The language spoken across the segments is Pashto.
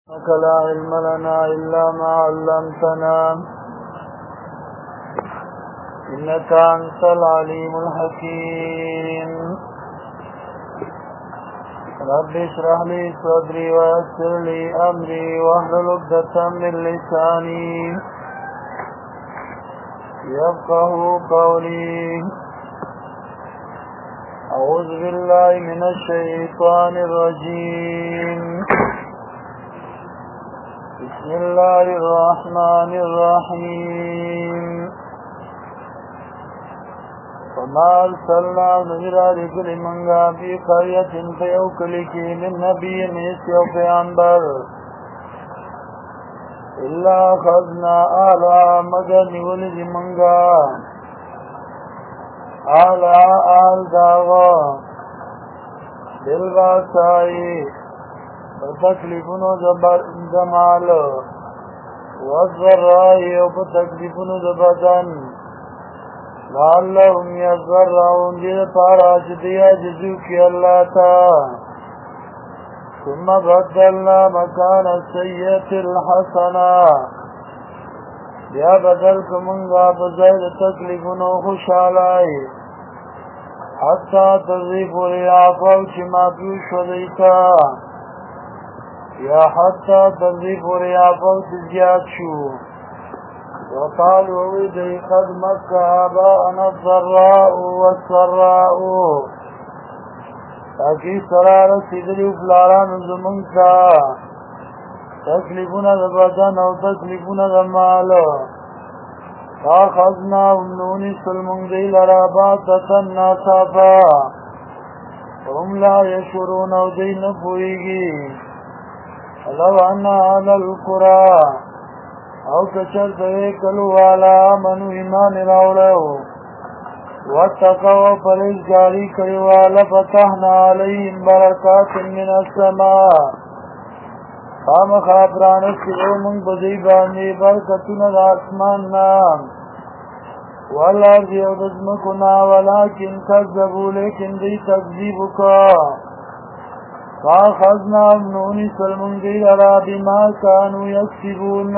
لا علم لنا إلا ما علمتنا إنك أنت العليم الحكيم رب اشرح لي صدري ويسر لي أمري واحلل عقدة من لساني يفقهوا قولي أعوذ بالله من الشيطان الرجيم بسم الله الرحمن الرحيم وما أرسلنا نذرا لكل منغا في قرية فيوكلك من نبي يسيو پیغمبر إلا أخذنا آلا مگر نولد منغا آلا آل داغا بالباسائی وتکلیفونو زمال والضرائی وتکلیفونو زبدن لعلهم يضرعون دید پارا چدیا جزو کی اللہ تا ثم بدلنا مکان السیئت الحسنہ بیا بدل کمنگا بزید تکلیفونو خوشحالائی حتی تذیب ریافو چما پیوش ودیتا یا حتی تذیب ریافو تزیاد شو وقالوا ويدي قد مكة آباءنا الضراء والسراء تاكي سرار سيدلي وفلاران زمنكا تكلفنا ذبادان او تكلفنا ذمال فاخذنا ونوني سلمون دي لراباتة ناسافا وهم لا يشعرون او دي نفوئيگي لو أنا على القرى او کچر دوے کلو والا منو ایمان راوڑو واتقو پرہیزگاری کرے والا فتحنا علیہم برکات من السماء خام خابرانت کرو من بزی باندی برکتون دا آسمان نام والارض یودزمکنا ولیکن کذبو لیکن دی تکذیبکا فاخذنا ابنونی سلمون دی لرا بما کانو یکسبون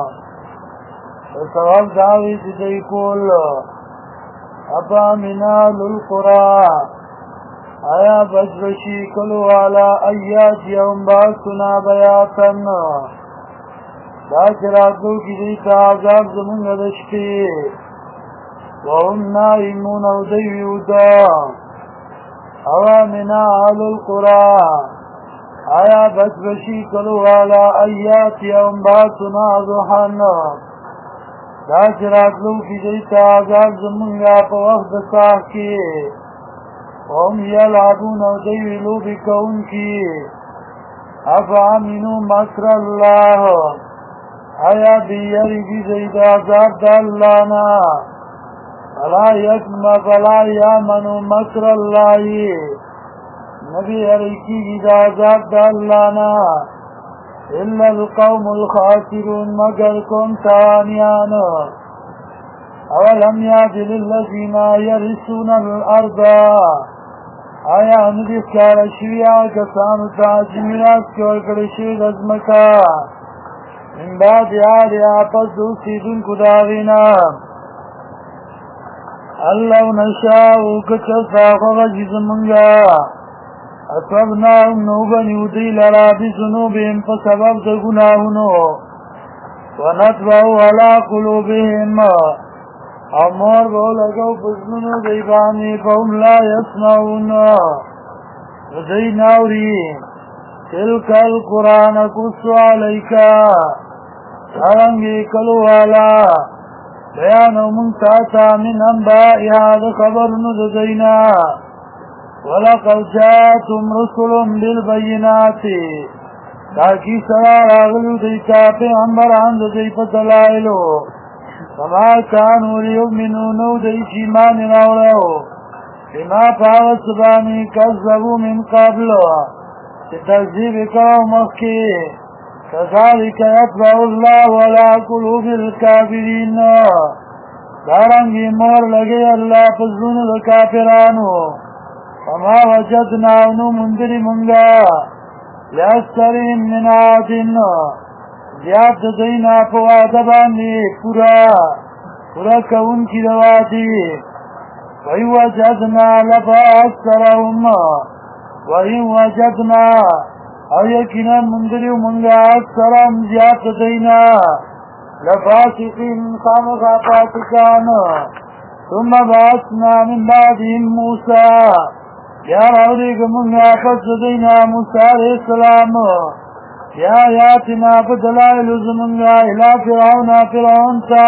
فسواب دعوی دی کول ابا منال القرآ آیا بجبشی کلو والا ایات یوم باسنا بیاتن داکراتو کی دیتا عذاب زمون دشتی وهم نائمون او دیودا اوا منال القرآ آیا بچبشی کلو والا ایات یوم باسنا ضحن دا چراتلو کی دیتا عذاب زمونگا پا وقت ساہ کی وهم یلعبون او دیویلو بکون کی افعمنو مکر اللہ آیا بیاری بی زید عذاب دا اللانا فلا یامنو مکر اللہ نبی علیکی گیدہ عذاب دا اللانا الا القوم الخاسرون مگر کن تانیان اولم یاد للذین یرسون الارض آیا ندیس کارا شویا کسانو تاجمیرات کور کرشید ازمکا من بعد آلیا پس دوسیدون کداغینا اللہ نشاء کچر ساقو غجز منگا اصبناهم نوبنی ودی لرا بزنوبهم فسبب دا گناهنو ونطبعو علا قلوبهم امور بو لگو بزنونو دیبانی فهم لا یسمعون ودی ناوری تلک القرآن کسو علیکا سرنگی کلو والا بیانو منتاتا من انبائها دا خبرنو ددینا وَلَقَدْ جَاءَتْهُمْ رُسُلٌ بِالْبَيِّنَاتِ تاکی سرار آغلو دیتا پیغمبران دی پتلائلو فما کانو لیؤمنونو دی چیمان راولو بما پاوسبانی کذبو من قبلو تکذیب کرو مخی كذلك يطبع الله على قلوب الكافرين دارنگی مور لگے اللہ پزون دکافرانو فما وجدنا انو مندری منگا لأكثرهم من عاد زیاد دینا په وعده باندې پورا کوونکي د وعدې وإن وجدنا لفأكثرهم وإن وجدنا او یقینا مندریو منگا اکثرهم زیاد دینا لفاسقین خامخا فاسقان ثم بعثنا من بعدهم موسى یا راولیگ منگا پس دینا موسیٰ علیہ السلام یا آیاتنا بدلائل زمنگا الى فرعون تا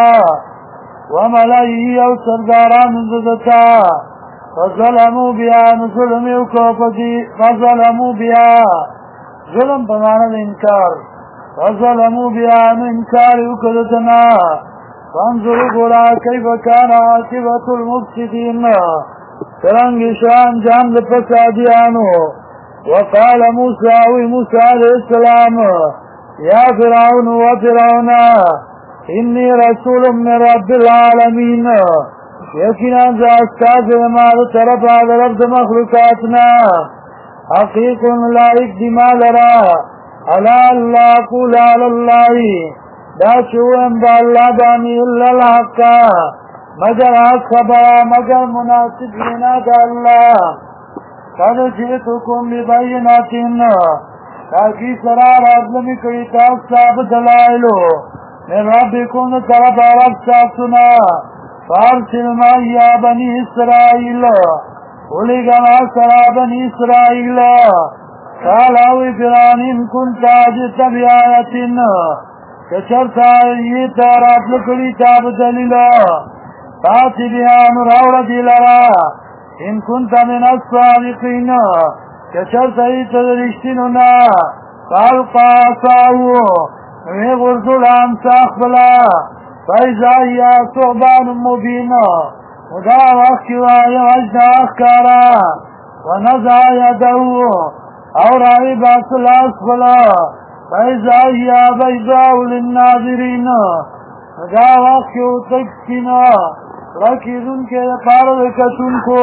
وملئه او سرداران زدتا فظلموا بها نظلمیو کو فظلموا بها ظلم بمعنى الانکار فظلموا بها انکار وکدتنا فانظروا قرآ کیف کان عاقبت المفسدین ترنگ شان جان لفسادیانو وقال موسى علیہ السلام یا فرعون و فرعون انی رسول من رب العالمین یقینا ذا استاذ مال طرف آدھر رب مخلوقاتنا حقیق لائق دما لرا علا اللہ قول علی اللہ دا چوئم دا اللہ بانی اللہ الحق مگر حق خبرا مگر مناسب لینا دا اللہ قد جئتکم ببیناتین تاکی سرار عظمی کئی تاکتاب دلائلو من ربکم طرف عرب ساکتنا فارسل مایا بنی اسرائیل ولگما سرا بنی اسرائیل قالاوی فرانیم کنت عجت بیایتن کچرتا ایتا رات لکلی تاب دلیلا فاتی بیان راوڑ دیلرا ان کنت من الصادقین کچرتا ایتا درشتننا فالقا ساو غرزل امساخ بلا فیضا یا صحبان مبین ودا وقت وآیا وجد اخکارا ونزع یدو اور آئی باصل اسفلا فیضا یا بیضاء للناظرین ودا وقت تکسینا رکیزن کے پارد کتن کو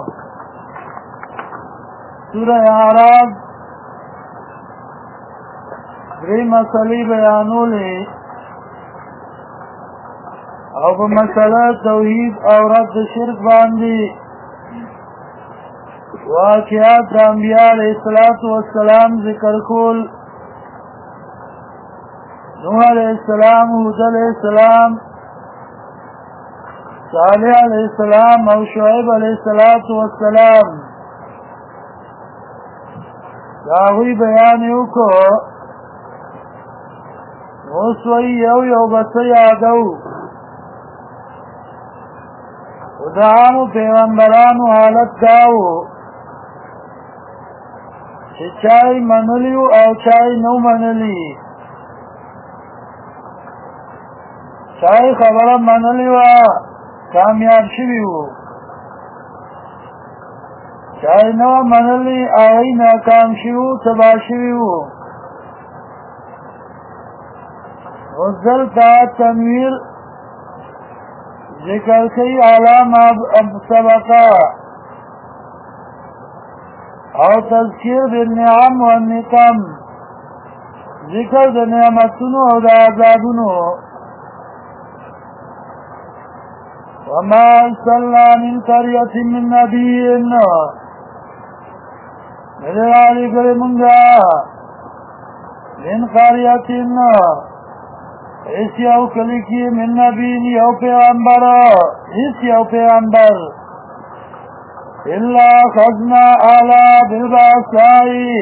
سورہ اعراف دری مسئلی بیانو لے او په مسله توحید او رد شرک باندې واقعات د انبیاء علیه السلام ذکر کول نوح علیه السلام هود علیه السلام صالح علیه السلام او شعیب علیه السلام دا هغوی بیان یې وکړو اوس وایي یو بس یادو دعامو پیغمبرانو حالت داو چه چای منلیو او چای نو منلی چای خبره منلیو کامیاب شویو چای نو منلی آئی ناکام شویو تبا شویو وزل تا تنویر ذکر کئی علامہ سبقا او تذکیر بالنعم والنقم ذکر دا نعمتونو او دا عذابونو وما ارسلنا من قرية من نبي مدر علی کر منگا من قرية اس یو کلی کی من نبین یو پیغمبر اس یو پیغمبر الا خزنا آلا بالباسائی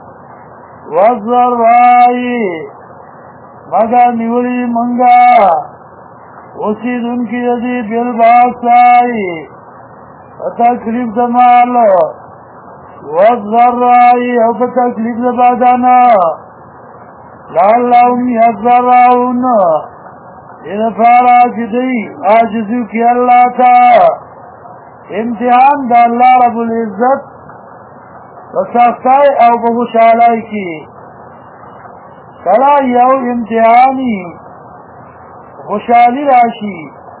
والضرائی مگر نیولی منگا اسی دن کی یدی بالباسائی تکلیف دمال والضرائی او تکلیف دبادانا لعلهم یضرعون ادفارا جدی آجزو کی اللہ تا امتحان دا اللہ رب العزت وساختائی او بخوشحالائی کی کلا یو امتحانی خوشحالی راشی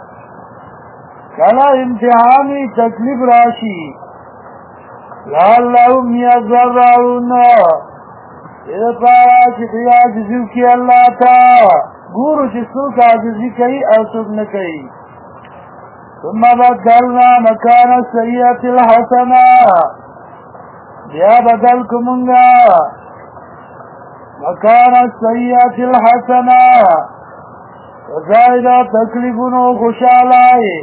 کلا امتحانی تکلیف راشی لعلهم یضرعون اذا پارا چی دی عاجزی کی اللہ تا گورو چی سوک عاجزی کئی او سوک نکئی ثم بدلنا مکان السیئة الحسنہ بیا بدل کمونگا مکان السیئة الحسنہ وزائدہ تکلیفونو خوشالائی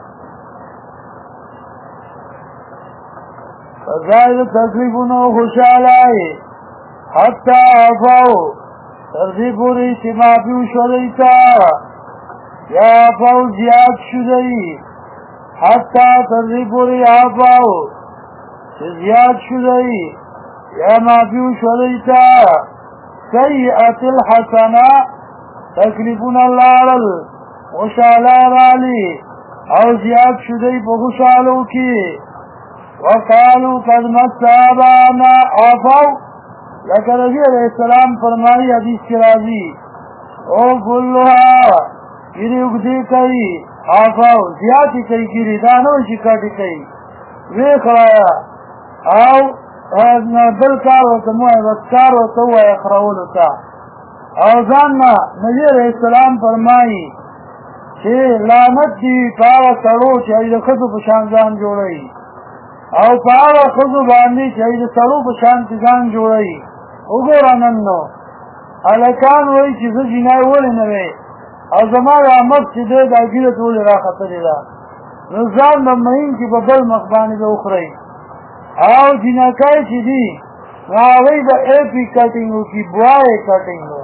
فزائد تکلیفونو خوشالائی حتی آفاو ترزی پوری چی مافیو شدیتا یا آفاو زیاد شدی حتی ترزی پوری آفاو چی زیاد شدی یا مافیو شدیتا سیئت الحسنہ تکلیفون اللہ خوشالا رالی او زیاد شدی پا خوشالو کی وقالو قد مس آبانا آفاو لکہ نبی علیہ السلام فرمائی حدیث کی راضی او کلوها گیری اگدی کئی آفاو زیادی کئی گیری دانو شکاتی کئی ویخ رایا او دل کار ہوتا موئی بسکار ہوتا ہوا اخراولو تا او زاننا نبی علیہ السلام فرمائی چه لعنت دی پاوا سڑو چاہی دا خطو پشانزان جوڑئی او پاوا خطو باندی چاہی دا سڑو پشانزان جوڑئی اگورا ننو علکان وی چیز جنائی ولی نوی او زمان آمد چی دے دا گیرت ولی را خطری دا نظام دا مہین کی ببل مقبانی دا اخرائی او جناکای چی دی ناوی دا ایپی کٹنگو کی بوائے کٹنگو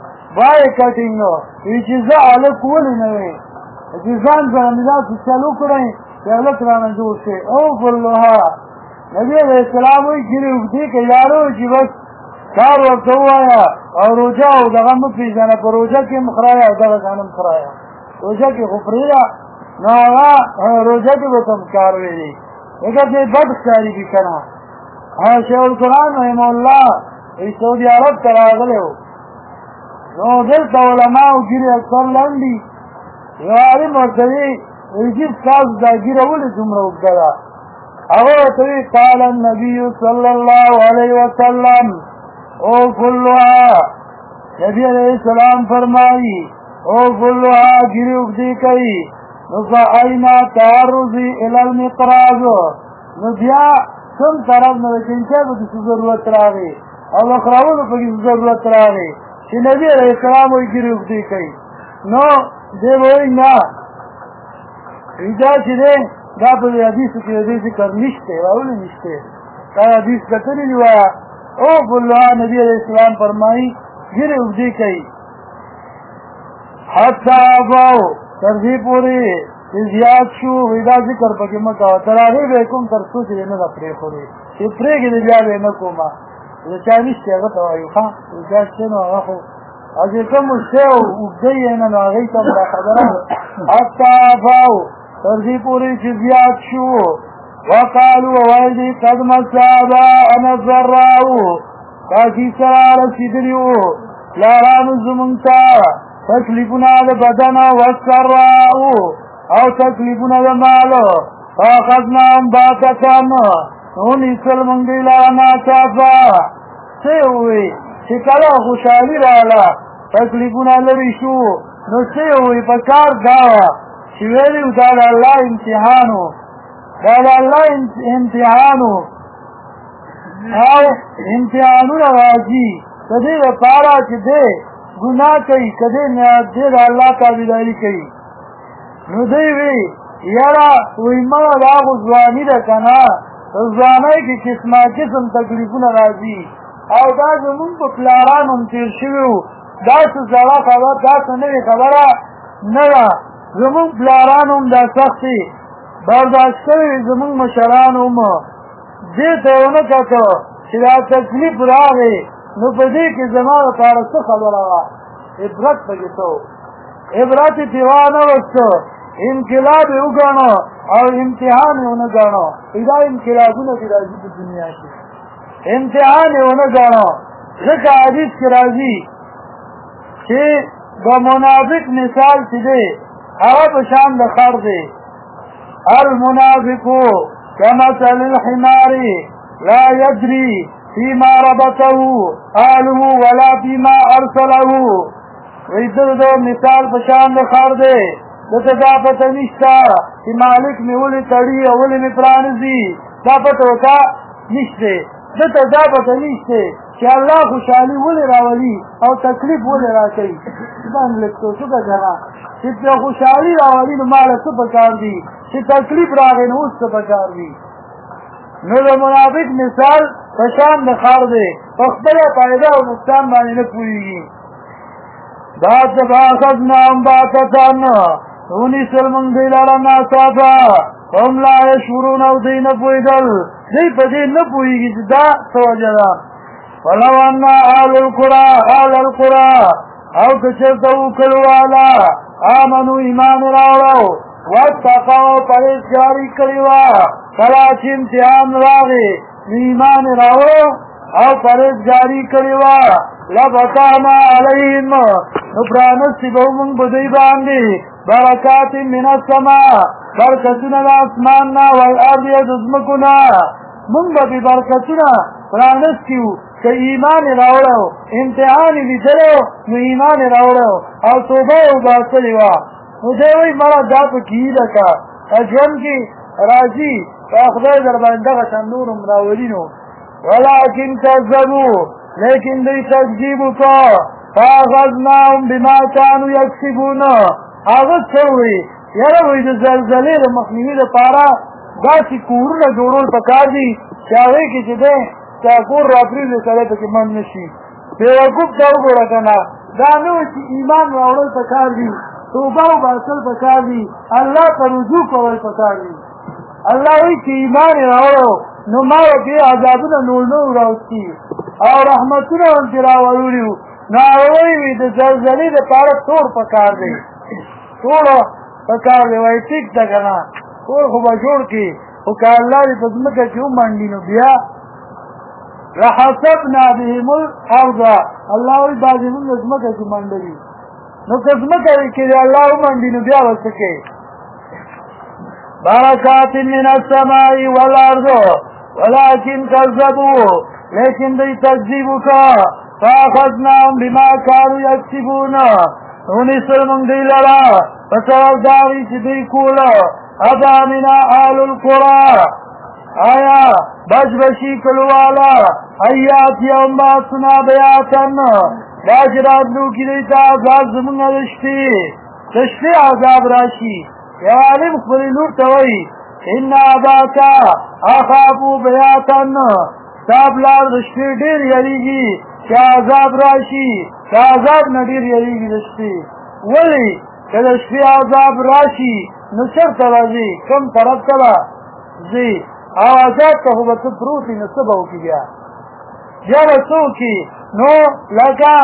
یہ چیزا علک ولی نوی چیزان پر امیداد سے چلو کریں کہ علک رانا جوڑ سے او کلوها نبی علیہ السلام وی گیری اگدی کہ یارو چی بس کار وقت ہوایا اور روجہ ہو دغم پیزانا پر روجہ کی مخرایا اور دغم جانم خرایا روجہ کی غفریہ ناغا روجہ کی بتم کاروی دی لیکن یہ بدخاری بھی کنا شیخ القرآن رحمہ اللہ سعودی عرب تراغلے ہو نو دلتا علماء گیری اکثر لنڈی یواری مرتبی ویجیب کاز دا گیره ولی جمره اگدادا اغوطوی قال النبی صلی اللہ علیہ وسلم او کلوها نبی علیہ السلام فرمائی او کلوها گیری اگدی کئی نفا اینا تعرضی الالمقراض نبیا کم طرف نوچنچے بکسی ضرورت راگی او اخراون بکسی ضرورت راگی چی نبی علیہ السلام وی گیری اگدی کئی نو دے بوئی نا ایجا چی دے دا پر حدیث کی حدیث کر نشتے اولی نشتے تا حدیث کتنی لیوایا او کلوها نبی علیہ السلام فرمائی گیری اگدی کئی حتی آباؤ ترزی پوری زیاد شو ویدا ذکر پکی مکاو تراغی بیکم ترسو چی دینا دا پری خوری چی پری گی دی بیا بینکو ما چانیشتی اغتا وایو خان چانیشتی نو اغا خو از کم شیو اگدی اینا نو اغی کم را خبران حتی آباؤ ترزی پوری چی زیاد شو وقالو وایدی قد مسابا انظر راو کاکی سرار سیدریو لارانو زمونتا تکلیفنا دا بدن وسراو او تکلیفنا دا مالو فاخذنا هم باتکن نونی سلمن دی لانا چافا سی ہوئی چکلا خوشحالی رالا تکلیفنا لرشو نو سی ہوئی پکار داوا شویلیو دادا اللہ امتحانو او امتحانو راجی کدی دا پارا چی دے گناہ کئی کدے نیاد دے دا اللہ تابداری کئی نو دیوی یارا ویمان دا غزوانی دا کنا غزوانی کی قسم تکلیفون راضی او دا زمون پا پلارانم تیر شویو دا سزارا خبر دا سنوی خبرا نرا زمون پلارانم دا سختی برداشتوی زمون مشرانم دیتا اونکتو چی دا تکلیف راغی نو پدی که زمان پارس خبر آگا عبرت بگیتو عبرت تیوانو وستو انقلاب اگانو اور امتحان اونگانو ادا انقلابونو کی راضی پی دنیا کی امتحان اونگانو ذکر حدیث کی راضی چی با منافق مثال چی دے عرب شام دخار دے المنافقو كمثل الحمار لا يدري فيما ربطه آله ولا فيما ارسله. ویدر دو مثال پشان خار دے دتا دا پتا نشتا کہ مالک میں اولی تڑی اولی میں پرانزی دا پتا ہوتا نشتے دتا دا پتا نشتے کہ اللہ خوشحالی اولی راولی او تکلیف اولی را کئی بان لکتو سکا جنا کہ خوشحالی راولی نمالا سپکار دی کہ تکلیف راگے نو اس سپکار دی. نو دا منافق مثال پشان خار دے اخبر پائدہ و نقصان بانی نپوئی گی. بات فاخذناهم باتتان ونی سلمن دیلارا ناسافا هم لا یشورون او دی نپویدل دی پا دی نپویگی دا سوجدا. ولو انا آل القرى او کچرتو کلوالا آمنو ایمان راوڑو واتقاو پریز جاری کریوا کلاچ امتحان راغی ایمان راوڑو او پریز جاری کریوا لفتحنا علیہم نپرانسی بہمن بدئی باندی برکات من السماء برکتنا الاسماننا والارض یزمکنا من بی برکتنا پرانس کیو کہ ایمان راوڑو امتحانی لیدلو نو ایمان راوڑو او توبہ او باسلیوا مجھے وی مرا جاپ کی لکا اجون کی راضی فاخدای در بندغ شنورم راولینو ولیکن کذبو لیکن دی تکذیبو کا فاخذناهم بما كانوا یکسبون. آغاز چوئی یروی دی زلزلی دی مخنیوی دی پارا داسی کورون جوڑول پکار دی چاوی کی چدیں چاکور راپریل دی سڑے پکی من نشی بیوکوب چاو گو رکنا دانوی چی ایمان راوڑل پکار دی توبہ و باصل پکار دی اللہ پر رجوع کول پکار دی. اللہ وی چی ایمان راوڑو نمارا بی عذابنا نولنو راوستی او رحمتنا انتراورولیو ناوی وی دی زلزلی دی پارا تور پکار دی تور پکار دی وی ٹک دا کنا تور خوبا جوڑ کی وکا اللہ دی تزمکا کیوں مانڈینو بیا لحسبنا بهم الارض اللہ وی بازی من تزمکا کی مانڈلی نو تزمکا کی اللہ مانڈینو بیا وسکے برکات من السماء والارض ولكن كذبوا لیکن دی تکذیبو کا فاخذناهم بما كانوا یکسبون ونسر من دی لرا فسوال داغی چی دی کولا ابا منا آل القرى آیا بج بشی کلوالا حیات یوم باسنا بیاتن باجرات لو کی دیتا عذاب زمن دشتی عذاب راشی یعالم خبری نور توئی ان اباکا اخافو بیاتن تاب لار دشتی دیر یریگی کہ عذاب راشی کہ عذاب ندیر یریگی دشتی ولی کہ دشتی عذاب راشی نصر تلازی کم طرف تلا زی آوازات کا خوبت پروتی نصبہو کی گیا جرسو کی نو لکا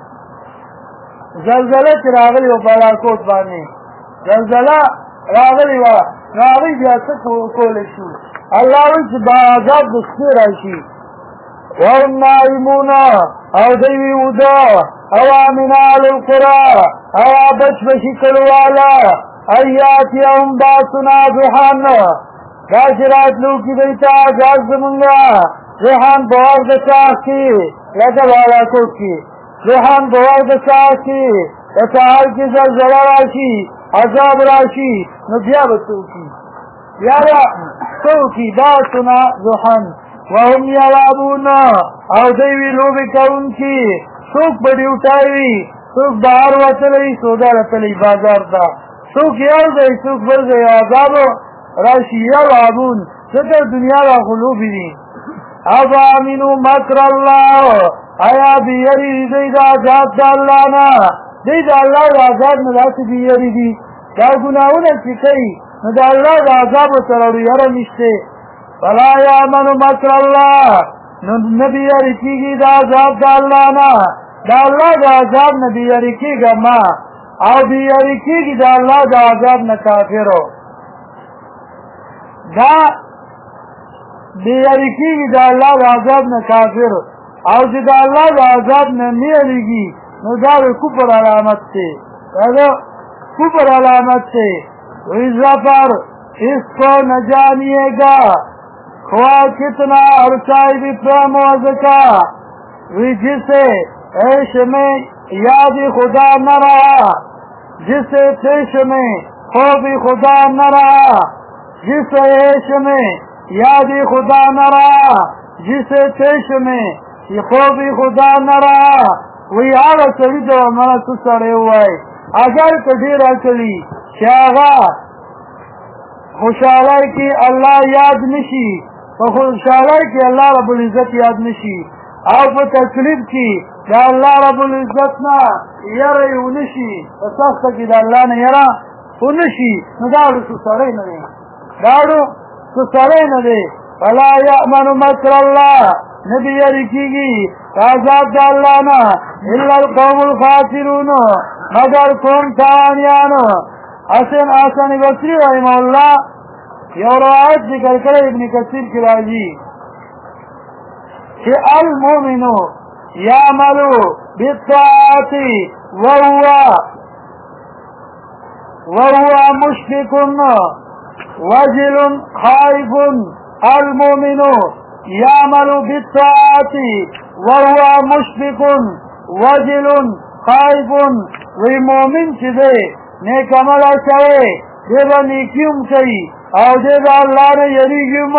زلزلت راغلی و بالاکوت بانی زلزلہ راغلی و راغلی بیاست کولشو اللہ ویچ با عذاب دستی راشی وهم نائمون او دیوی اودا او آمن آل القرى او بچ بشی کلوالا ایات یوم باسنا زحان راشرات لو کی دیتا آزاد زمانگا زحان بوار دساہ کی لگا والا کو کی زحان بوار دساہ کی دساہر کی زلزلہ راشی عذاب راشی نبیا بسو کی یارا سو کی باسنا زحان وهم یلابون او دیوی لوبی کون کی سوک بڑی اٹھائی سوک باہر وطلی سودا رتلی بازار دا سوک یار دی سوک بر دی عذاب راشی یلابون سکر دنیا را خلوبی دی اب آمینو مکر اللہ آیا بیاری دی دا عذاب دا اللہ نا دی دا اللہ دا عذاب نلاسی بیاری دی دا گناہونا چکئی دا اللہ دا عذاب سرارو یارا نشتے فلا یامن مکر اللہ نبی یارکی گی دا عذاب دا اللہ نا دا اللہ دا عذاب نبی یارکی گا ما او بی یارکی گی دا اللہ دا عذاب نا کافرو دا بی یارکی گی دا اللہ دا عذاب نا کافر او دا اللہ دا عذاب نا نیاریگی نو دا کفر علامت سے کفر علامت سے اس پر اس کو نہ جانیے گا हुआ कितना अरसाई भी प्रमोद का, जिसे ऐश में याद खुदा न रहा, जिसे तेश में खौफ खुदा न रहा, जिसे ऐश में याद खुदा न रहा, जिसे तेश में खौफ खुदा न रहा, वही आग सभी तो हमारा सुसड़े हुआ है। अगर कदीर अकली शागा खुशालाई की अल्लाह याद निशी, तो खुशालाई की अल्लाह रब्बुल इज्जत याद निशी, आप तकलीफ की अल्लाह रब्बुल इज्जत ना यरा उनशी, सख्त की अल्लाह ने यरा उनशी, दाड़ू सुसड़े न दे, दाड़ू सुसड़े न दे। फला यअमनु मकर अल्लाह, नबी यरी कीगी आजाद अल्लाह ना इल्लल कौमुल खासिरून, मगर कौम तानियान। हसन आसन बसरी रहमहुल्लाह ये रवायत जिक्र करे इब्न कसीर की राजी कि अल मोमिनो यामलु बित्ताअति वहुवा मुश्फिकुन वजिलुन खाइफुन। अल मोमिनो यामलु बित्ताअति वहुवा मुश्फिकुन वजिलुन खाइफुन। वही मोमिन चीजे नेक अमल करे, देवा नीकियों कई और देवा अल्लाह ने यरीगियों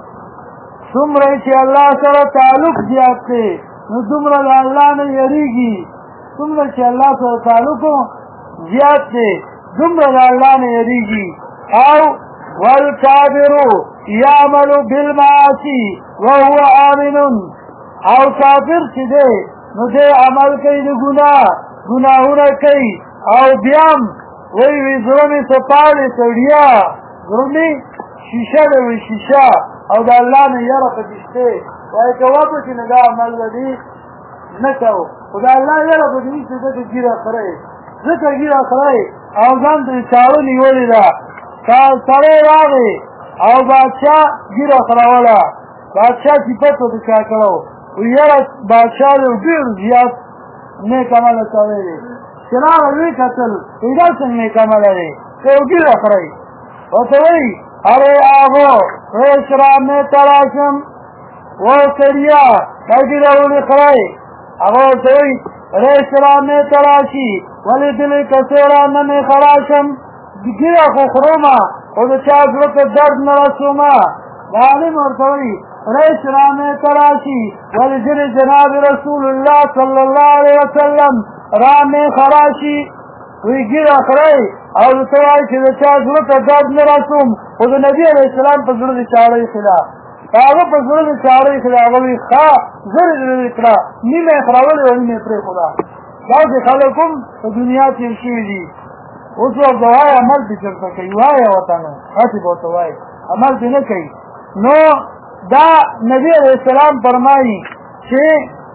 तुम रही अल्लाह सर ताल्लुक जियाते, तुम अल्लाह ने यरीगी, तुम रही अल्लाह सर ताल्लुक जियाते, तुम अल्लाह ने यरीगी। आओ वल काबिरु यामलु बिल मासी वहुवा आमिनुन। आओ काबिर चीजे मुझे अमल कई गुनाह कई और ब्याम वही विजरों से पाले सड़िया गुरुनी शीशा दे वही शीशा और अल्लाह ने यार प्रतिष्ठे वही कवाब की नगाह अमल वही न कहो खुदा अल्लाह यार प्रतिष्ठे से तो गिरा करे जितना गिरा करे और जान तो चारों निवली दा सारे रावे और बादशाह गिरा करावला बादशाह सिपत तो क्या करो यार बादशाह ने उधर जिया ने कमाल करे चला रही कतल इधर संगने कमल है तो गिरा करे और तो वही अरे आगो रेशरा में तराशम वो करिया गिरा उन्हें करे अब तो वही रेशरा में तराशी वाले दिल कसेरा में खराशम गिरा को खरोमा और चार के दर्द न रसूमा गालिम और तो वही रेशरा में तराशी वाले दिल जनाब रसूलुल्लाह सल्लल्लाहु अलैहि वसल्लम राम खराशी हुई गिरा खराई और जरूरत दर्द में रसूम वो तो नबी अलैहिस्सलाम पर जरूरत चारे खिला कागो पर जरूरत चारे खिला वही खा जरूर इकरा नी में खरावल वही में प्रे खुदा गाँव के खाले कुम तो दुनिया की जी उस वक्त दवाए अमल भी कर सके हुआ है होता है ऐसी बहुत दवाए अमल भी न कही नो दा नबी अलैहिस्सलाम फरमाई कि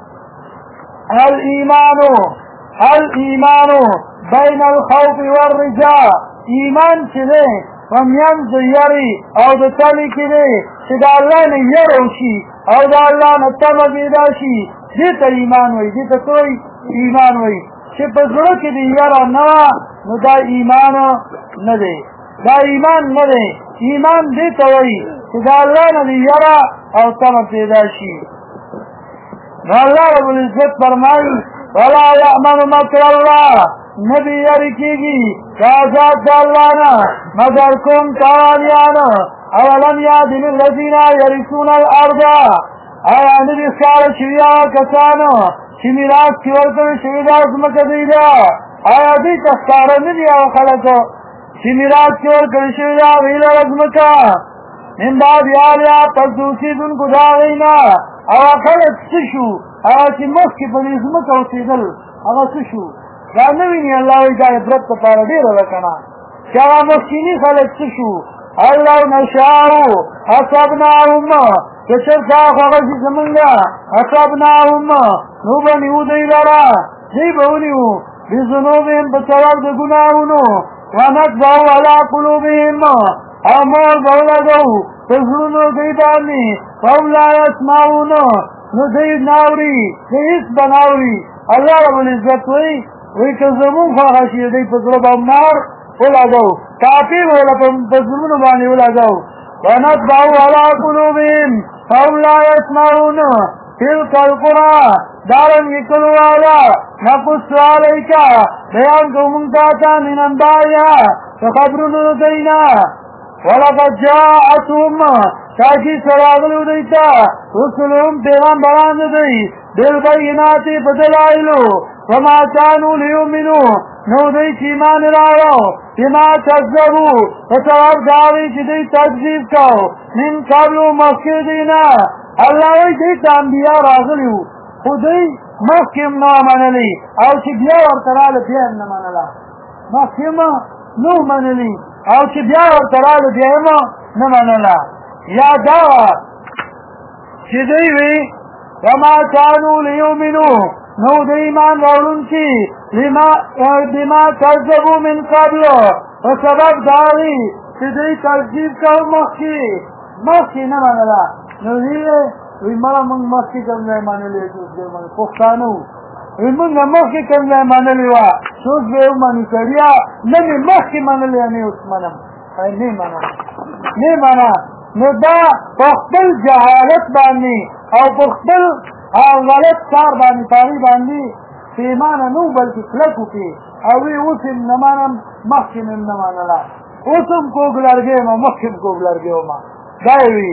अल ईमानो बैन अल खौफ वर रिजा। ईमान चले वमियन जयरी और चली किरे सिदा अल्लाह ने यरोशी और अल्लाह ने तमबीदाशी जित ईमान हुई जित कोई ईमान हुई सिर्फ जरूरत की यारा नवा मुदा ईमान न दे दा ईमान न दे ईमान दे तो वही सिदा अल्लाह ने यारा और तमबीदाशी। अल्लाह रब्बुल इज्जत फरमाई वला यअमनु मकर अल्लाह, नबी यरी कीगी आजाद अल्लाह ना मगर कुम तालियाना अवलम यादिन लजीना यरिसून अल अर्दा। आया नबी साल शिया कसानो शिमिरात की वर्तन शिविदास मकदीदा आया दी तस्कार नबी आओ खलको शिमिरात की वर्तन शिविदा वीला रजमका निंबाद यालिया पसूसी दुन गुदागीना आवा खलक सिशु आया की मस की पनीस मका उसीदल आवा सिशु जानवी नहीं अल्लाह इजाज़ इब्रत का पारा दे रहा कना क्या मस्कीनी खलक सिशु अल्लाह नशाऊ हसबना उम्मा कचर का खागजी समंगा हसबना उम्मा नूबनी उदई लड़ा जी बहुनी हूँ बिजुनूबिन बचवाल दे गुनाहों वानत जाओ अला कुलूबिन अमोल बहुला जाओ तज़ुनो गईदानी बहुला यस्माऊनो नुज़ी नावरी ज़ीस बनावरी अल्लाह रब्बुल इज़्ज़त वही कज़मून खाशी दे पज़रब अम्मार उला जाओ काफी वाला पज़ुमन बानी उला जाओ ونطبع على قلوبهم فهم لا يسمعون تلك القرى دارنگی کلوالا نقص علیکا بیان کو منتاتا من انبائیا فخبرنو دینا ولقد جاءتهم تاکی سراغلو دیتا رسلهم پیغام بران دی بالبینات بدلائلو وما كانوا ليؤمنوا نو دی چیمان راو بما کذبو فسواب داوی چی دی تکذیب کو من قبلو مخیر دینا اللہ وی دیتا انبیاء راغلیو خودی مخیم نامنلی او چی بیا ورطرال بیان نمانلا مخیم نو منلی او چی بیا ورطرال بیان نمانلا یا داوا چی دیوی وما كانوا ليؤمنوا نو د ایمان راوړون کی بما کذبوا من قبل وسبب داوی چې دوی تکذیب کوي مخکې نه منله نو وی مړه موږ مخکې کوم ځای منلی پښتانه وی موږ مخکې کوم ځای منلې وه څوک به یې ومني سړیا نه مې مخکې منلې نه اوس منم نه منه نو دا په خپل جهالت باندې او په خپل غلط کار باندې پاغي باندې پیمانه نو بلکې کلکو کې او وی اوس یې نه منم مخکې مې نه منله اوس هم کوږ لرګی یم مخکې هم کوږ لرګی وم دا یې وي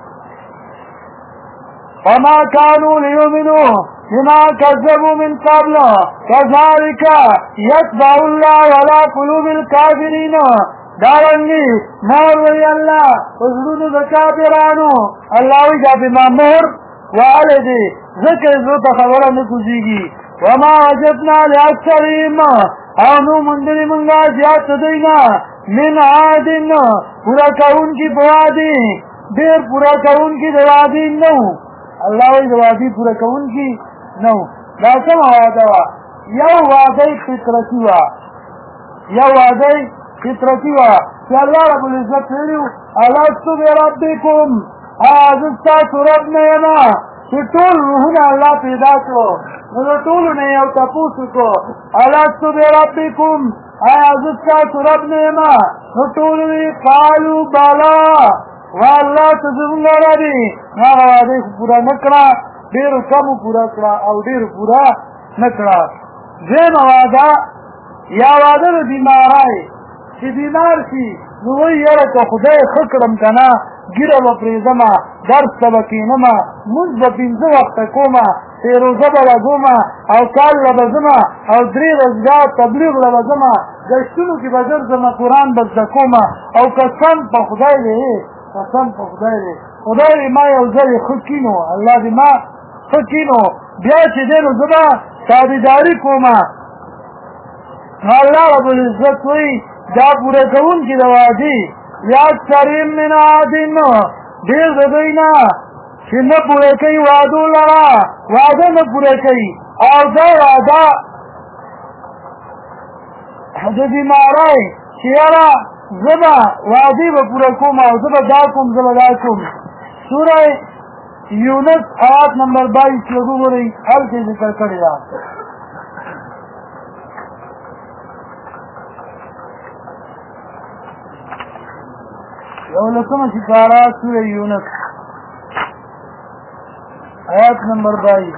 وما كانوا ليؤمنوا بما كذبوا من قبل كذلك يطبع الله على قلوب الكافرين دارنگی مور وی اللہ حضرونو دکابرانو اللہ وی جا بما مور والدی ذکر ازرطا خبرہ نکوزیگی وما وجدنا لأکثرهم آنو مندری منگا زیاد دینا من عادن پورا کون کی بوادی دیر پورا کون کی دوادی نو اللہ وی دوادی پورا کون کی نو لاسم آوادوا یو وادی فطرتی وا یو وادی فطرتی وا کہ اللہ رب العزت ویلو الستو بربکم آزستا رب نیما کہ طول روحنا اللہ پیدا کو نو طولو نے یو تپوسو کو الستو بربکم آزستا رب نیما نو طولو قالو بالا واللہ تزمگا ربی ناغا وعدے پورا نکڑا دیر کم پورا کڑا او دیر پورا نکڑا زیم وعدہ یا وعدہ بیمارائی چی بیمار شي نو وی یاره که خدای ښه کړم که نه ګیره به پرېږدمه درس ته به کښېنمه مونځ به 5 وخته کومه فیروزه به لګومه او کال له به ځمه او 3 ورځګاه تبلیغ له به ځمه ګشتونو کې به ګرځمه قرآن به زده کومه او قسم په خدای دی قسم په خدای دی خدای دې ما یو ځل ښه کینو الله دې ما ښه کینو بیا چې دی نو زه به تابعداري کومه الله رب العزت وایي دا پورا کون کی دوادی یا کریم من آدن دیر ددوینا چی نا پورا کئی وادو لرا وعده نا پورا کئی او دا وعده دا بیمارائی چی یرا زبا وعدی با پورا کوم او زبا دا کوم سورہ یونس آیات نمبر 22 لگو گوری حل کے ذکر کری دا لکم شکارہ سورہ یونس آیات نمبر 22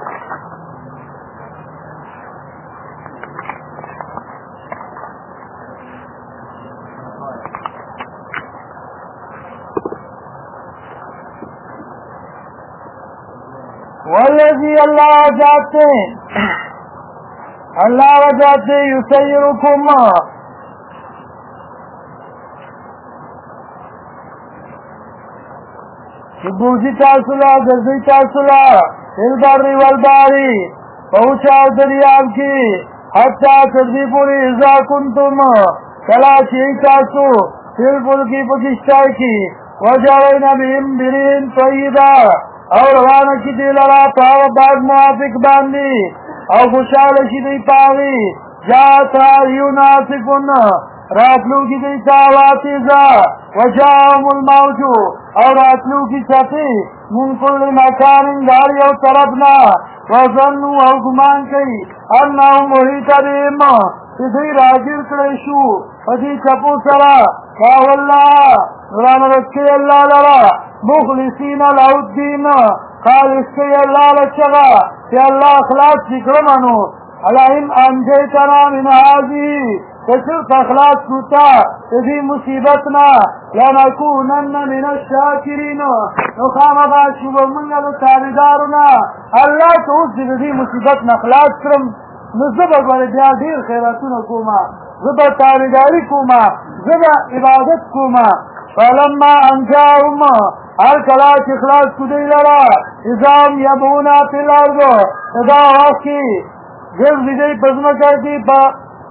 والذی اللہ وجاتے یسیرکم بوزی تاسولا گرزی تاسولا الباری والباری پہنچاو دریاب کی حتی تردی پوری ازا کنتم کلا چیئی تاسو تل پل کی پکشتائی کی وجاوین بهم برین طیبا اور روانہ کی دیلرا پاو باغ موافق باندی او خوشحالشی دی پاوی جاتا یوناسکن راتلو کی دی تاواتیزا وجاهم الموجو اور راتلو کی چپی من کل مکان داری او طرفنا وظنو او گمان کئی انہم محیط بهم دی راجر کریشو دی چپو سرا یا والله نوران رکی اللہ لرا مخلصین له الدین خالص کی اللہ لچگا کہ اللہ اخلاص فکرمانو علائم انجیتنا من هذه صرف اخلاص کتا اذی مصیبتنا لنکونن من الشاکرین نخام باشو منگل تابدارنا اللہ تو اس اذی مصیبتنا اخلاص کرم نزبت والی بیا دیر خیراتون کوما زبا تابداری کوما زبا عبادت کوما فلما انجاهم هر کلاچ اخلاص کدی لرا ازام یبونا فی الارض ادا واقعی گرد دی پزمکا کی پا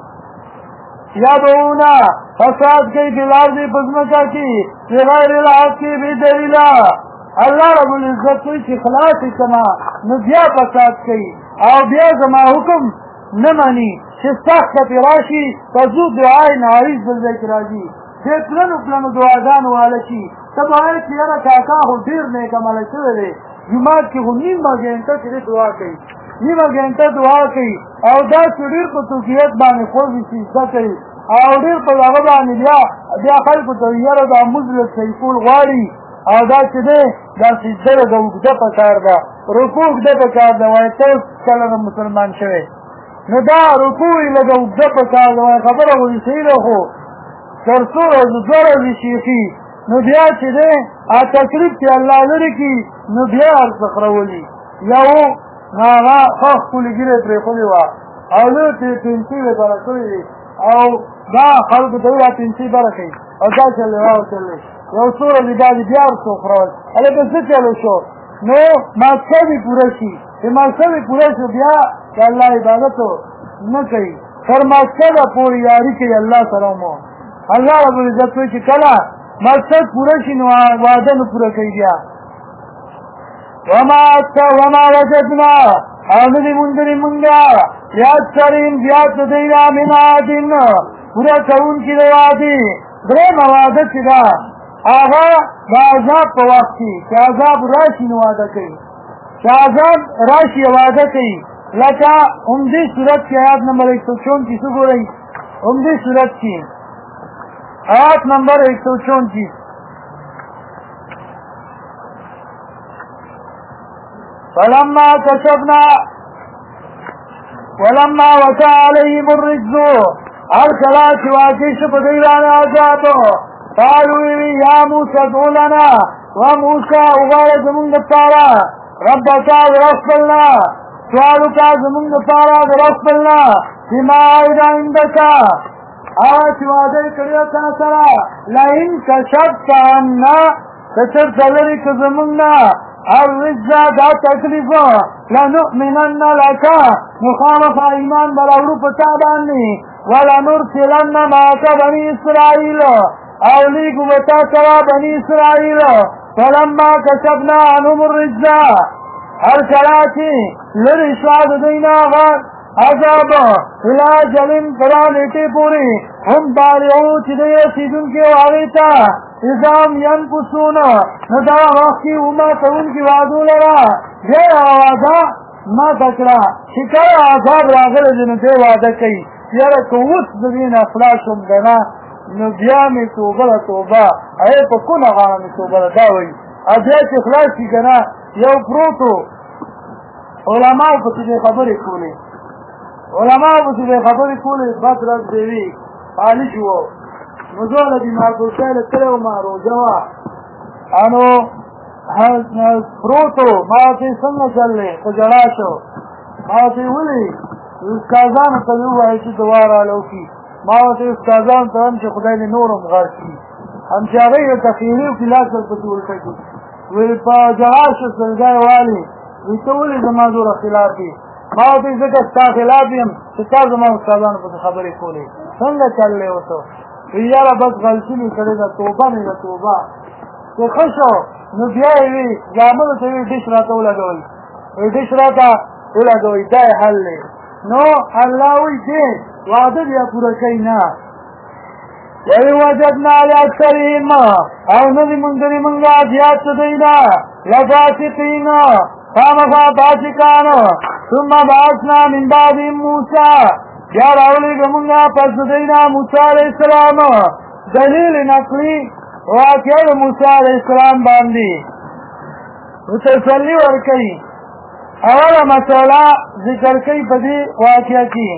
یبونا فساد کی فی الارض پزمکا کی بغیر الحق کی بھی دلیلا اللہ رب العزت کوئی اخلاص کما نبیا فساد کی او بیا زما حکم نمانی چې سخت راشي فزو دعای ناریز بلدک راځي پلنو پلنو دعاګانو والا شي ته به وایې چې یاره کاکا خو ډېر نیک عمله شوی دی جومات کې خو نیمه ګنټه چې دعا کوي نیمه ګنټه دعا کوي او داسې ډېر په توقیت باندې خوږ شي زده کوي او ډېر په هغه باندې بیا خلکو ته یاره دا مونځ له صحیح کول غواړي او دا چې دی دا سجده له اوږده پکار ده رکوع اوږده پکار ده وایي ته کله مسلمان شوی نو دا رکوع یې لږه اوږده پکار ده وایي خبره خو دې صحیح ده خو تر څو ورځې دوه ورځې شیخي نو بیا چې دی تکلیف چې الله لرې کړي نو بیا ارزخرولي یو هغه ښه ښکلې ږیره یې پرېښودې وه او لږ پنسۍ یې بره کړې وې او دا خلکو ته وایي پنسۍ بره کوي او دا چل دی راوچل دی یو څو ورځې بعد بیا ورڅوخرول هلکه څه چلو شو نو مقصد یې پوره شي چې مقصد یې پوره شو بیا د الله عبادت نه کوي تر مقصده پورې یاري کوي الله سره مو الله رب العزت وی چې کله مقصد پوره شي نو وعده نه پوره کوي بیا وما وجدنا او ندی مندری منگا یاد سرین زیاد دینا من آدین پورا کون کی دوادی درم وعده چی دا آغا دا عذاب پا وقت کی چه عذاب راشی نو وعده کئی چه عذاب راشی وعده کئی لکا امدی صورت کی آیات نمبر 134 سو گو رہی امدی صورت کی آیات نمبر 134 ولما وقع عليهم الرجز الكلاش واكيش بديران عذابه قالوا يا موسى ادع لنا وموسى اغارز من الطارة ربك ورسلنا سؤالك من الطارة ورسلنا بما عيد عندك آت وعده کریتا سرا لئن کشفت عنا کشف دلری کزمنا الرجا دا تکلیفا لنؤمنن لکا مخامخ ایمان بلورو پتابانی ولنرسلن معك بني اسرائیل اولیگو بتا سرا بني اسرائیل فلما کشفنا عنهم الرجا هر کلاچی لرشواد دینا غار عذاب الى جلن فلا لیٹے پوری ہم بالغو چدے سیدن کے واغیتا ازام ینکسون ندا واقعی اما تون کی وعدو لرا یہ آوازا ما تکرا شکر عذاب راغل جنتے وعدہ کئی یارا کوت دین اخلاشم دنا نبیامی توبہ اے پا کن اغامی توبہ داوئی ادیت اخلاش کی کنا یو پروتو علماء پتیجے خبری کولی علماء پتیجے خبری کولی بات رد دیوی خالی شو نزول بیمار کلتیل تلو ما روزوا انو پروتو ماتی سنگ چلے تجراشو ماتی ولی استازان تلو ایسی دوارا لوکی ماتی استازان تلم چه خدای نورم غرشی ہم چاہیے تخیریو کی لاسل پتول تکی وی پا جراشو سلگای والی وی تولی زمازور خلافی ماتی ذکر ستا خلافیم ستا زمان استازان پتی خبری کولی سنگ چل لے ہو تو یارا بس غلطی نہیں کرے گا توبہ نہیں گا توبہ تو خوش ہو نو بیائی جامل سے ڈش راتا لگوئی ڈش راتا لگوئی دائی حل لے نو اللہ وی دے وعدہ بیا پورا کئی نا وی وجدنا لیاکترین او ندی مندری منگا زیاد سدینا لفاسقین خامخا فاسقان ثم بعثنا من بعد موسیٰ یا راولی گمونگا پس دینا موسیٰ علیہ السلام دلیل نقلی واقعه د موسی علیه السلام باندې تسلی ورکوي. اوله مسله ذکر کوي په دې واقعه کې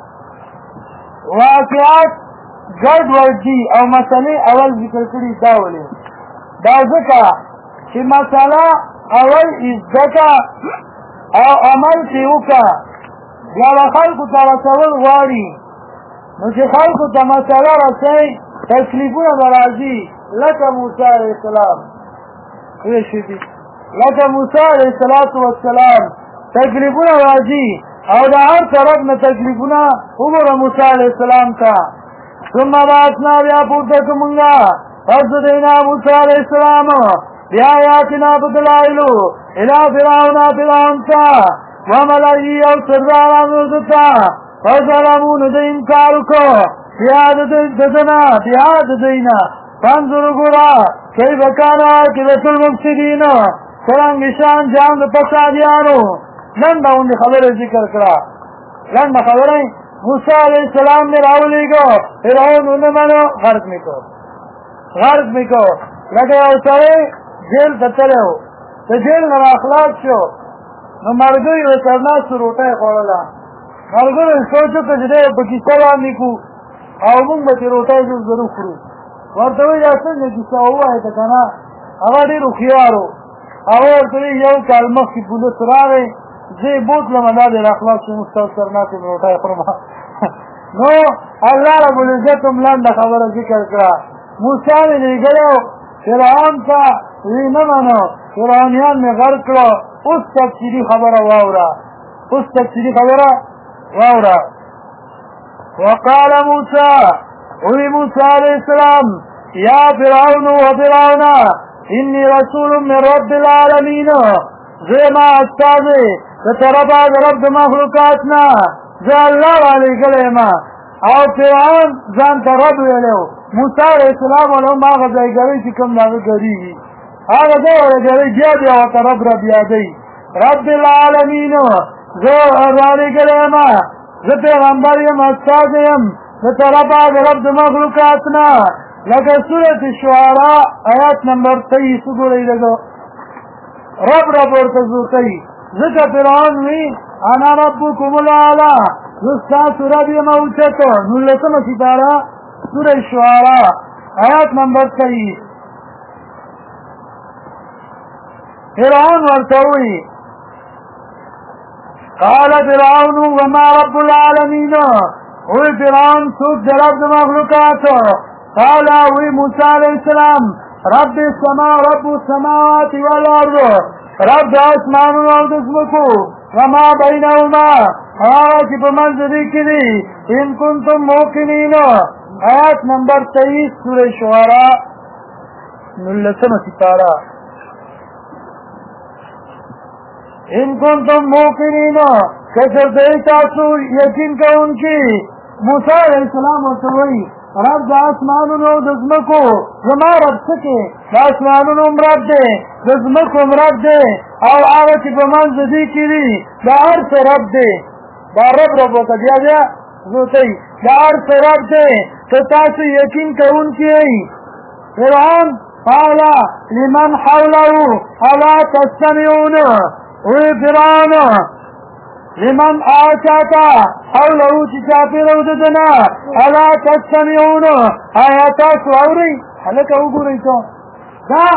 واقعات ګډ ورځي او مسلې اول ذکر کړي دا ولې دا ځکه چې مسله اول ازدکا او عمل چې وکړه بیا به خلکو ته رسول غواړي نو چې خلکو ته مسله رسوي تکلیفونه به راځي لکه موسی علیه السلام لکه موسی علیه السلام تکلیفونه راځي او د هر طرف نه تکلیفونه وګوره موسی علیه السلام ته ثم بعثنا بیا پورته کړمونږه پس د دینا موسی علیه السلام بآیاتنا بدلائلو الى فرعون تا وملئی او سردارانو دتا فظلمون د انکار کو بیاد دینا فانظر گورا کیف کان عاقبۃ المفسدین څرنګه شان جان د فسادیانو. نن باندې خبره ذکر کړه لنډه خبره موسی علیه السلام نے راولېږه فرعون نه منو غرق میکو لکه یو سړی جیل ته تللی و د جیل نه راخلاص شو نو ملګري یې ورته ناست روټۍ خوړله ملګرو یې سوچ وکړه چې دی په کیسه باندې کړو او موږ به چې روټۍ ضرور خورو ورته وایي دا څنګه کیسه ووایه ته که نه هغه ډېر هوښیار و هغه ورته وایي یو کال مخکې پولیس راغی زه یې بوتلم دا دی راخلاص شوم ستاسو سره ناست یم روټۍ خورم نو الله رب العزت هم لنډه خبره ذکر کړه موسی مې لېږلی فرعون ته وی نه منو فرعونیان مې غرق کړو اوس تفصیلي خبره واوره وقال موسی وی موسی علیه السلام یا فرعون و فرعون انی رسول من رب العالمین زه ما استازی د طرفه د رب د مخلوقاتنا زه الله رالیږلی یم او فرعون ځان ته رب ویلی و موسی علیه السلام ولهم هغه ځایګرۍ چې کوم د هغه ګري وي هغه ځای ورته ګرۍ بیا ورته رب یادوي رب العالمین زه رالیږلی یم زه پیغمبر یم استازی یم د طرفه د رب د مخلوقاتنا لکه سورة شعراء آیات نمبر 23 وګورئ لږ رب ورته کوي ځکه فرعون وی انا ربکم الاعلی زه ستاسو رب یم اوچت 19مه سپاره سورة شعراء آیات نمبر 23 فرعون ورته وی قال فرعون وما رب العالمین وی فرعون څوک د رب د مخلوقاتو قال وی موسی علیه السلام رب السماوات والارض رب د اسمانونو او د ځمکو وما بینهما هغه چې په منځ دې کې دي ان کنتم موقنین آیات نمبر 23 سورة شعراء 19مه سپاره ان کنتم موقنین که چېرته تاسو یقین کوونکي موسی علیه السلام ورته وایي رب د اسمانونو او د ځمکو زما رب څه کې د اسمانونو هم رب دی د ځمکو هم رب دی او هغه چې په منځ د دې کې دي د هر څه رب دی دا رب ورته بیا زوتی د هر څه رب دی که تاسو یقین کوونکي یئ فرعون قال لمن حوله الا تستمعون وی فرعون لمن آچاتا حوله چې چاپېره د ده نه الا تستمعون آیا تاسو اورئ هلکه وګورئ ته دا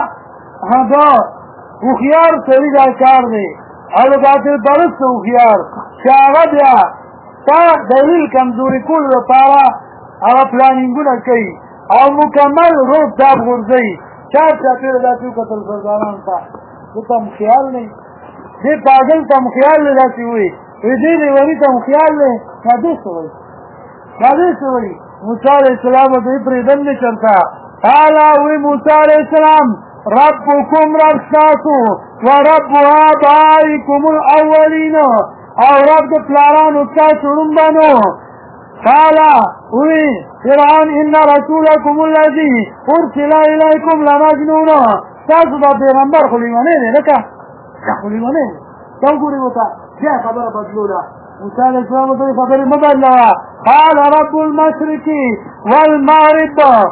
هوښیار سړي دا کار دی او د باطل پرست هوښیار چې هغه بیا تا دلیل کمزوري کولو لپاره هغه پلانینګونه کوي او مکمل روب داب غورځوي چاپېره داسې وکتل سردارانو ته ده ته هم خیال نه دې پاگل ته هم خیال نه داسې وایي دې لیوني ته هم خیال دی دا دې څه وایي موسی علیه السلام ته یې پرېږدم نه چېرته قال وی موسی علیه السلام ربکم رب ستاسو و رب آبائکم الاولین او رب د پلارانو ستاسو ړومبنو قال وی فرعون ان رسولکم الذي ارسل الیکم لمجنون ستاسو دا پیغمبر خو لیونی دی لکه خو لیونی دی دا وګورئ ورته بیا خبره بدلوله موسی علیه السلام ته خبرې مه بدلوه قال رب المشرق والمغرب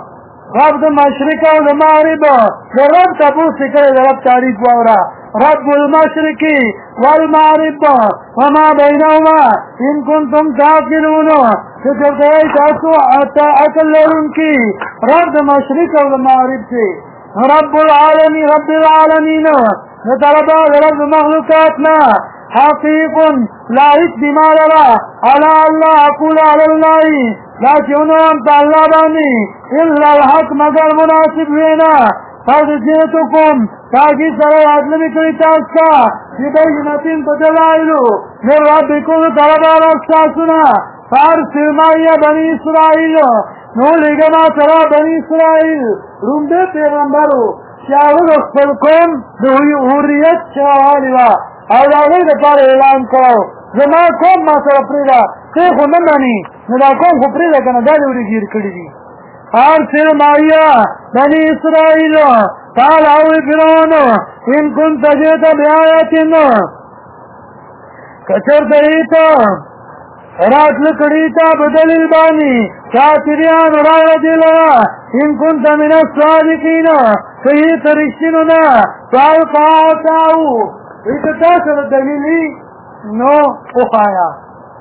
رب د مشرق او د مغرب د رب تپوس کړی د رب تعریف واوره رب المشرق والمغرب وما بينهما ان كنتم تعقلون كتبتای تاسو عقل لرونکي رب د مشرق او د مغرب سے رب العالمین نطلبا رب مخلوقاتنا حقيق لا اجتماع لرا على الله اقول على الله لا چونم تعالی بانی الا الحق مگر مناسب وینا قد جئتكم تاکي سره عدل کړی تاسو ببینتین بدلایلو من ربکم طلبان استاسنا فارسل مایا بنی اسرائیل نو لګما سره بنی اسرائیل رومده پیغمبرو شاول خپل قوم د حریت چاوالی وا او هغه د پاره اعلان کړو زما قوم ما سره پریدا څه خو نه مانی نو دا قوم خو پریدا کنه دا لوري گیر کړی دي ارسل مایا بنی اسرائیل قال او فرعون ان كنت جئت بآياتنا کچر دیتا رات لکڑیتا بدلیل بانی شاکریان رایا دلیا ان كنت من الصادقین کئی ترشتننا فالقاتاو ایتا سر دلیلی نو اخایا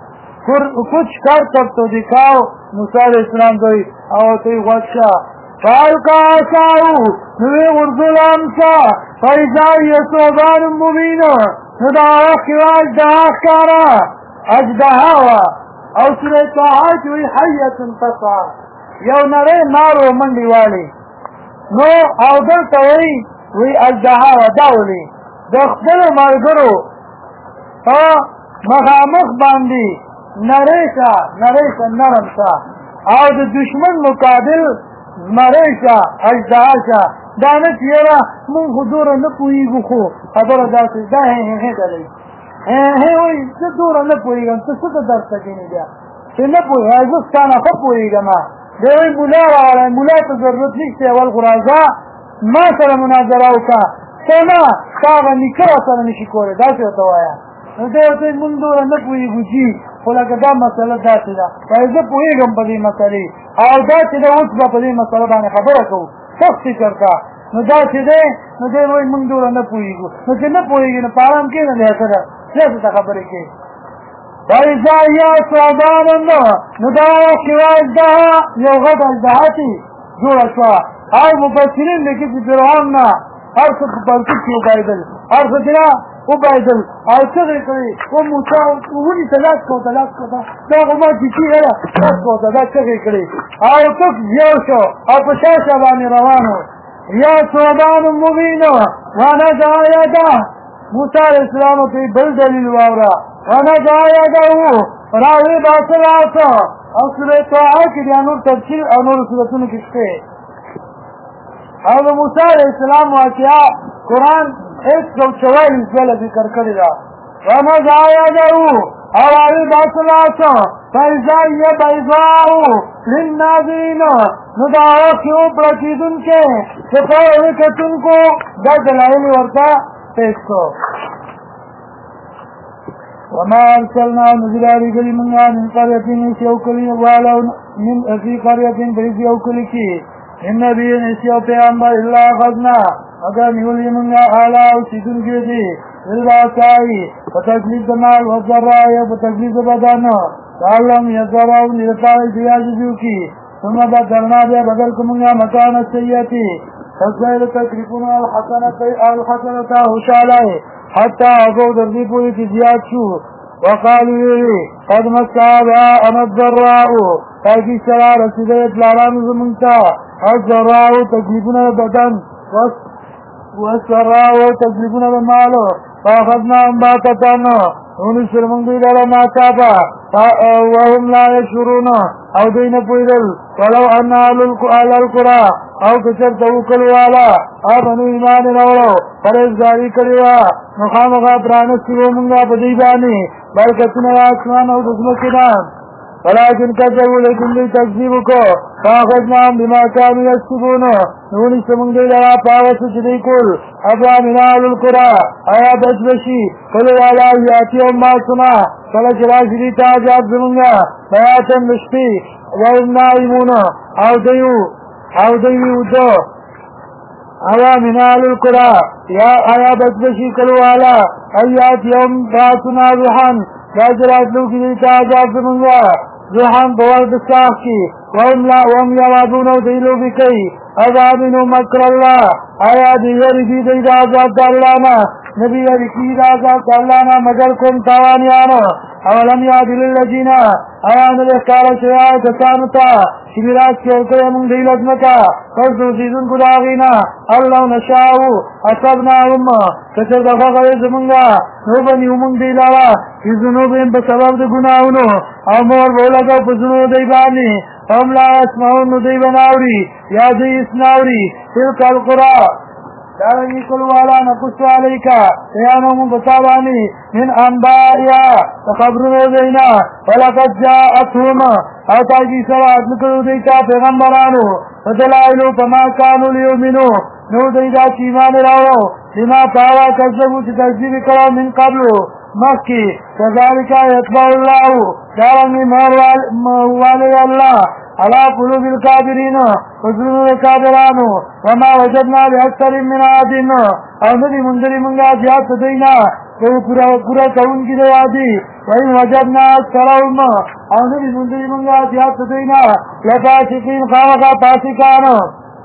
کچھ کر تب تو دکھاؤ موسیٰ علیہ السلام کوئی آوتی غشا فالقاتاو نوی غرزل امسا فیضای صوبان مبین ندعا خواج دعا کارا اجدهاوا او سوره طه کې وی حیه تسعى یو نری مارو منډي والی نو او دلته وی اجدهاوا داولی د خپل ملګرو په مخامخ باندې نریشا نرمشا او د دشمن مقابل مریشا اجدهاشا دانه چیرا مون حضور نه پویږو خو خبره داسې ده هه دلی وای څه دور نه پوهیږم څه څه درس کوي بیا چې نه پوهیږم زه ستانه خو پوهیږم دی وای مولا راغلی مولا ته ضرورت نشته اول خو راځه ما سره مناظره وکړه ته نه تا هغه نیکه راسره نشي کولی داسې ورته وایه نو دی ورته مونږ دومره نه پوهیږو چې خو لکه دا مسله داسې ده وایي زه پوهیږم په دې مسلې او داسې ده اوس به په دې مسله باندې خبره کوو سخت فکر کا نو داسې دی نو دی وایي مونږ دومره نه پوهیږو نو چې نه پوهیږي نو په ارام کښېنه دی ښه ده څه ته خبرې کې فإذا هي ثعبان نو دا اجدها یو غټ اجدها چې جوړه شوه او مفسرین لیکي چې فرعون نه هر څه په برکت کې وبایدل هر څه چې نه وبایدل او څه کوي او موسی ونیسه لاس کوته دا خو ما چې کېږه لاس کوته دا څه کړي او څوک یو شو او په شاشه باندې روانو یا ثعبان مبین ونزع یده موسی علیہ السلام په بل دلیل واورا انا جايدو راوی باسلاسا او سوره طه کې د نور تفصیل او نور سورتونو کې شته او موسی علیہ السلام واقعا قرآن 144 ځله ذکر کړی دا انا جايدو او راوی باسلاسا فإذا هي بيضاء للناظرين نو دا کیو پرکیدون کې چې په وکتون کو د دلایل ورته پیسو وما ارسلنا نزل رجل من قرية نسيوكلي ولو من في قرية بريسيوكلي ان نبي نسيو پیغمبر الا اخذنا اگر نیولی منگا آلا و سیدن کیتی الباسائی فتکلیف دمال وزرائی فتکلیف بدانا تعلم یزراؤ نرطائی دیاجیو کی ثم بدلنا بیا بدل کمنگا مکان السیئتی فسائل تکریفون الحسنتا حشالائی حتی اگو دردی پوری کی زیاد شو وقالوا لي قد مسابا انا الضراء تاکی سرا رسیده اطلالان زمنتا الضراء تکلیفون بدن والسراء تکلیفون بمالو فاخذنا انباتتانا ونشر من دیلال ناچابا وهم لا يشعرون او دین پویدل ولو ان اهل القرى او کچر توکل والا امنو ایمان راوړو پرهیزګاری کړیوا مخامخا پرانستی ومنګا بدی باندې برکتونه آسمان او دځمکه ده ولكن كذبوا لكن تكذيب کو فاخذنا بما كانوا يكسبون نونی سمنګ دی لرا پاوس چې کول ابا من اهل القرى ایا بچبشي کله والا یاتي او ما سما کله چې راځي تا جات زمونږه بیاتن مشتي ورنایمون او دیو او دوی ودو اوا من آل القرى یا آیا بچبشی کلوالا ایات یوم باسنا زحن راجرات لو کی دیتا عذاب زمنگا زحن بورد ساخ کی وهم یوادون دیلو بکی اذابنو مکر اللہ آیا دیوری دی دیتا عذاب دالانا نبی رکی دا عذاب دالانا مگر کن تاوانیانا اولم یاد للذین آیان الاخکار شیعات کسانتا شبیرات کیوکر من دیلت مکا فرزو سیزن کداغینا اللہ نشاو اصابناهم کچر دفع غیز منگا نوبنیو من دیلالا فی ذنوبهم بسبب دی گناہونو امور بولگا پزنو دیبانی هم لا اسمعون دیبناوری یا دی اسناوری تلک القرآ دارنگی کلوالا نقص علیکا تیانو بطابانی من انبائیا تخبرنو دینا ولقد جاءتهم او تاکی سرات نکلو دیتا پیغمبرانو ودلائلو فما کانو لیومنو نو دیتا چیمان راو لما پاوا کذبو چی تکذیب کرا من قبلو مکی کذالکا یتبع اللہ دارنگی موالي اللہ على قلوب الكافرين وزنو الكافرانو وما وجدنا لأكثر من عادين او ندی مندری منگا زیاد دینا پورا کون کی دیادی وین وجدنا اکثرهم او ندی مندری منگا زیاد دینا لفاسقین خامقا پاسقانو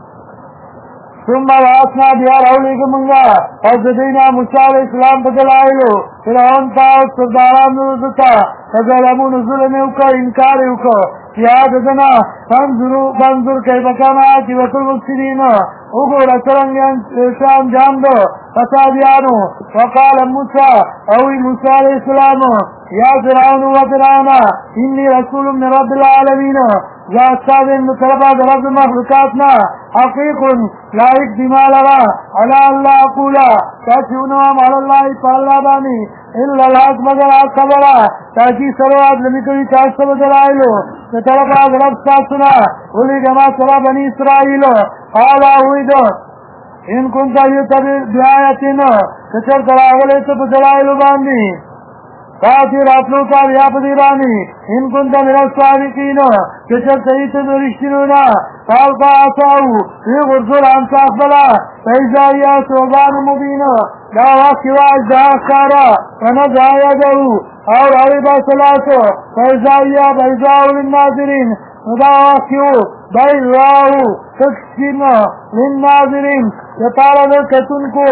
ثم واسنا بیار اولیک منگا از دینا موسیٰ علیہ السلام بدلائلو فرعون تاو سرداران نرزتا فظلمون ظلمیوکا انکاریوکا یاد دنا فانظر کیف کان عاقبۃ المفسدین اگور سرنگان شام جام دو فسادیانو وقال موسیٰ اوی موسیٰ علیہ السلام یا فرعون و فرعون انی رسول من رب العالمین یا استاذن طلبا رب مخلوقاتنا حقیق لائق دمالرا علا اللہ اقولا تاچونوام علا اللہ تعالی بانی الا الحق مگر آج خبرا تاکی سرواد لمکوی تاسب دلائلو طلبا رب ساسنا ولی جمع سرا بنی اسرائیلو قالا ہوئیدو ان کنتا یتبیر بیایتنا کچر تراغلیتو بدلائلو باندی تاتی راتلو کامیاب دیرانی ان کنتا من الصادقین کچر تیت درشتنونا قالتا آساو فی غرزول انصاف بلا فیزایا سوبان مبین لا واقعی واجدہ کارا ونزایا دہو اور عربا صلاتو فیزایا بیزاو للناظرین ندا واقعی بیزاو تکسین للناظرین یطارا در کتن کو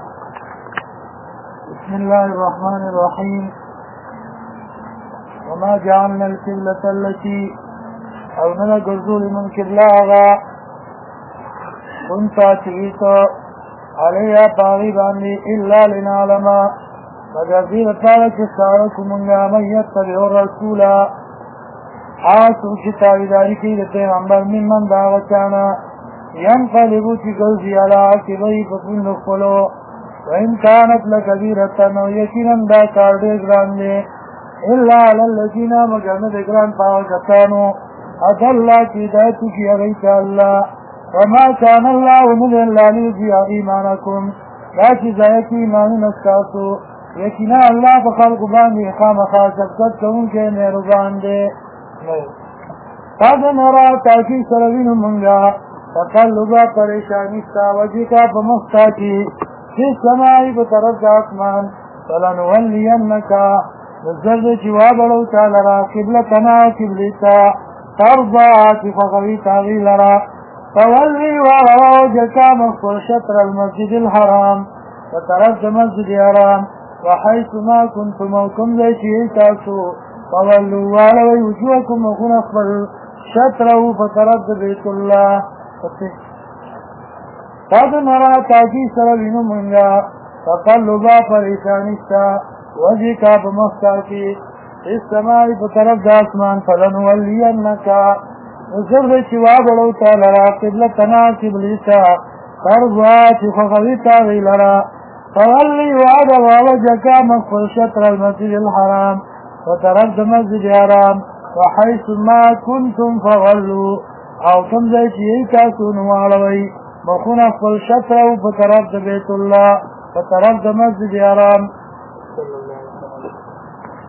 بسم اللہ الرحمن الرحیم وما جعلنا القبلة التي او ننا گرزول من قبلة كنت اتغيت عليها طاغباني إلا لنعلم مگر دیر طالت سارکو منگا من يتبع الرسول حاسو شتاویداری کی پیغمبر من من داغتانا ينقلبو چی گوزی علا عقبی پپن نخلو وإن كانت لكبيرة ويكينا دا كاردي گراندے إلا على الذين مجرم دگران پاوکتانو أدلا کی دایتو کی اغیت اللہ وما كان الله من الله ليضيع إيمانكم لا تزايك إيمان نسكاسو يكنا الله بخلق باندي خام خاصبت كون کے مہربان دے قد نرى تاکی سروین منگا تقلبا پریشانی ساوجی کا بمختا کی في السماء بطرف آسمان فلنولینکا نزرد جواب لو تعالی قبلتنا قبلتا ترضى فغوي تاغي لرا فولي ووجهك مغفر شطر المسجد الحرام وطرف المسجد الحرام وحيث ما كنتم وكم ذي تاسو فولوا ولوي وجوهكم وكن أخبر شطره فطرف بيت الله قد نرى تاكي سربين منغا تقلبا فريسانستا وجهك بمختاكي في السماء بطرف داسمان فلنولينك نزرد شواب لو تعالى قبلتنا قبلتا فرضات فغويتا غيلرا فولي وعد ووجهك مغفر شطر المسجد الحرام وطرف المسجد الحرام وحيث ما كنتم فغلوا او تمزيك يتاسون وعلوي مخون اقبل شطره فطرف بيت الله فطرف مسجد الحرام